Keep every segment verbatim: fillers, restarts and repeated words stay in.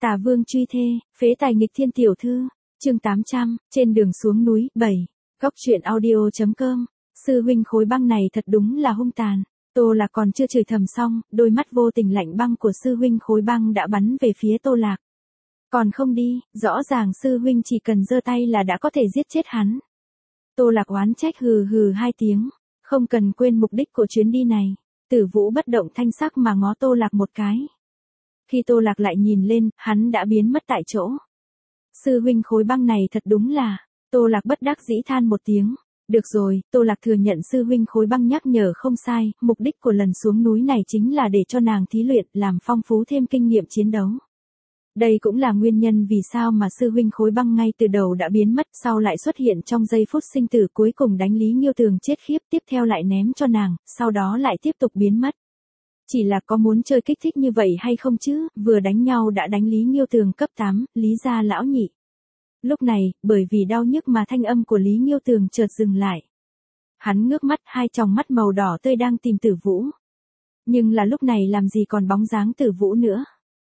Tà vương truy thê, phế tài nghịch thiên tiểu thư, chương tám trăm, trên đường xuống núi, bảy, góc truyện audio.com, sư huynh khối băng này thật đúng là hung tàn. Tô Lạc còn chưa chửi thầm xong, đôi mắt vô tình lạnh băng của sư huynh khối băng đã bắn về phía Tô Lạc. Còn không đi, rõ ràng sư huynh chỉ cần giơ tay là đã có thể giết chết hắn. Tô Lạc oán trách hừ hừ hai tiếng, không cần quên mục đích của chuyến đi này. Tử Vũ bất động thanh sắc mà ngó Tô Lạc một cái. Khi Tô Lạc lại nhìn lên, hắn đã biến mất tại chỗ. Sư huynh khối băng này thật đúng là, Tô Lạc bất đắc dĩ than một tiếng. Được rồi, Tô Lạc thừa nhận sư huynh khối băng nhắc nhở không sai, mục đích của lần xuống núi này chính là để cho nàng thí luyện, làm phong phú thêm kinh nghiệm chiến đấu. Đây cũng là nguyên nhân vì sao mà sư huynh khối băng ngay từ đầu đã biến mất, sau lại xuất hiện trong giây phút sinh tử cuối cùng đánh Lý Nghiêu Tường chết khiếp, tiếp theo lại ném cho nàng, sau đó lại tiếp tục biến mất. Chỉ là có muốn chơi kích thích như vậy hay không chứ, vừa đánh nhau đã đánh Lý Nghiêu Tường cấp tám, Lý gia lão nhị. Lúc này, bởi vì đau nhức mà thanh âm của Lý Nghiêu Tường chợt dừng lại. Hắn ngước mắt, hai tròng mắt màu đỏ tươi đang tìm Tử Vũ. Nhưng là lúc này làm gì còn bóng dáng Tử Vũ nữa.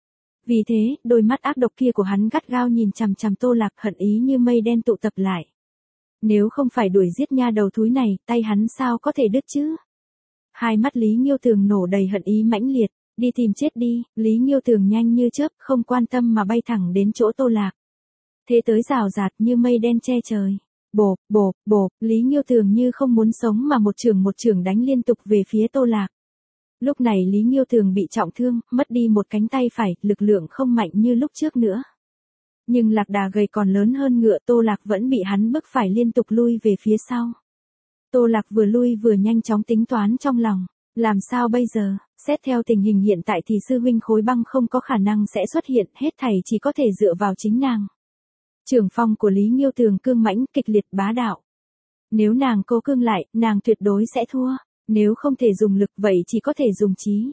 Vì thế, đôi mắt ác độc kia của hắn gắt gao nhìn chằm chằm Tô Lạc, hận ý như mây đen tụ tập lại. Nếu không phải đuổi giết nha đầu thúi này, tay hắn sao có thể đứt chứ? Hai mắt Lý Nghiêu Tường nổ đầy hận ý mãnh liệt, đi tìm chết đi, Lý Nghiêu Tường nhanh như chớp, không quan tâm mà bay thẳng đến chỗ Tô Lạc. Thế tới rào rạt như mây đen che trời. Bộp, bộp, bộp, Lý Nghiêu Tường như không muốn sống mà một chưởng một chưởng đánh liên tục về phía Tô Lạc. Lúc này Lý Nghiêu Tường bị trọng thương, mất đi một cánh tay phải, lực lượng không mạnh như lúc trước nữa. Nhưng lạc đà gầy còn lớn hơn ngựa, Tô Lạc vẫn bị hắn bức phải liên tục lui về phía sau. Tô Lạc vừa lui vừa nhanh chóng tính toán trong lòng, làm sao bây giờ, xét theo tình hình hiện tại thì sư huynh khối băng không có khả năng sẽ xuất hiện, hết thảy chỉ có thể dựa vào chính nàng. Trường phong của Lý Nghiêu Tường cương mãnh, kịch liệt, bá đạo. Nếu nàng cố cương lại, nàng tuyệt đối sẽ thua, nếu không thể dùng lực vậy chỉ có thể dùng trí.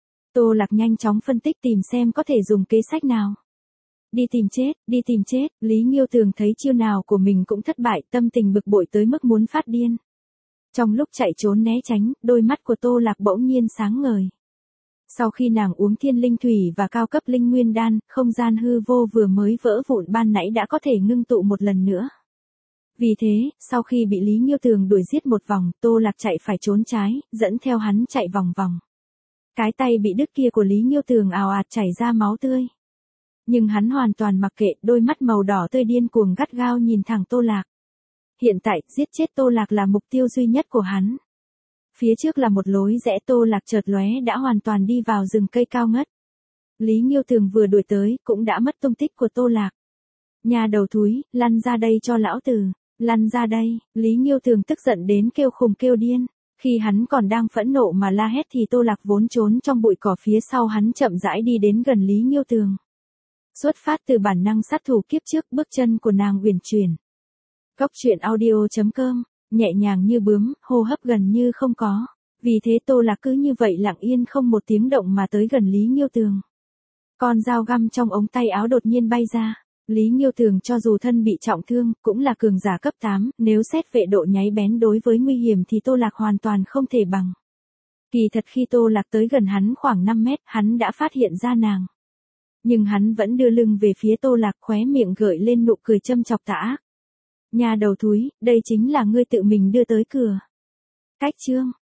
Tô Lạc nhanh chóng phân tích tìm xem có thể dùng kế sách nào. Đi tìm chết, đi tìm chết, Lý Nghiêu Tường thấy chiêu nào của mình cũng thất bại, tâm tình bực bội tới mức muốn phát điên. Trong lúc chạy trốn né tránh, đôi mắt của Tô Lạc bỗng nhiên sáng ngời. Sau khi nàng uống thiên linh thủy và cao cấp linh nguyên đan, không gian hư vô vừa mới vỡ vụn ban nãy đã có thể ngưng tụ một lần nữa. Vì thế, sau khi bị Lý Nghiêu Tường đuổi giết một vòng, Tô Lạc chạy phải trốn trái, dẫn theo hắn chạy vòng vòng. Cái tay bị đứt kia của Lý Nghiêu Tường ào ạt chảy ra máu tươi. Nhưng hắn hoàn toàn mặc kệ, đôi mắt màu đỏ tươi điên cuồng gắt gao nhìn thẳng Tô Lạc. Hiện tại, giết chết Tô Lạc là mục tiêu duy nhất của hắn. Phía trước là một lối rẽ, Tô Lạc chợt lóe đã hoàn toàn đi vào rừng cây cao ngất. Lý Nghiêu Tường vừa đuổi tới, cũng đã mất tung tích của Tô Lạc. Nhà đầu thúi, lăn ra đây cho lão tử, lăn ra đây, Lý Nghiêu Tường tức giận đến kêu khùng kêu điên. Khi hắn còn đang phẫn nộ mà la hét thì Tô Lạc vốn trốn trong bụi cỏ phía sau hắn chậm rãi đi đến gần Lý Nghiêu Tường. Xuất phát từ bản năng sát thủ kiếp trước, bước chân của nàng uyển chuyển. Góc truyện audio.com, nhẹ nhàng như bướm, hô hấp gần như không có. Vì thế Tô Lạc cứ như vậy lặng yên không một tiếng động mà tới gần Lý Nghiêu Tường. Con dao găm trong ống tay áo đột nhiên bay ra. Lý Nghiêu Tường cho dù thân bị trọng thương, cũng là cường giả cấp tám, nếu xét về độ nháy bén đối với nguy hiểm thì Tô Lạc hoàn toàn không thể bằng. Kỳ thật khi Tô Lạc tới gần hắn khoảng năm mét, hắn đã phát hiện ra nàng. Nhưng hắn vẫn đưa lưng về phía Tô Lạc, khóe miệng gợi lên nụ cười châm chọc tà ác. Nhà đầu thúi, đây chính là ngươi tự mình đưa tới cửa. Cách chương,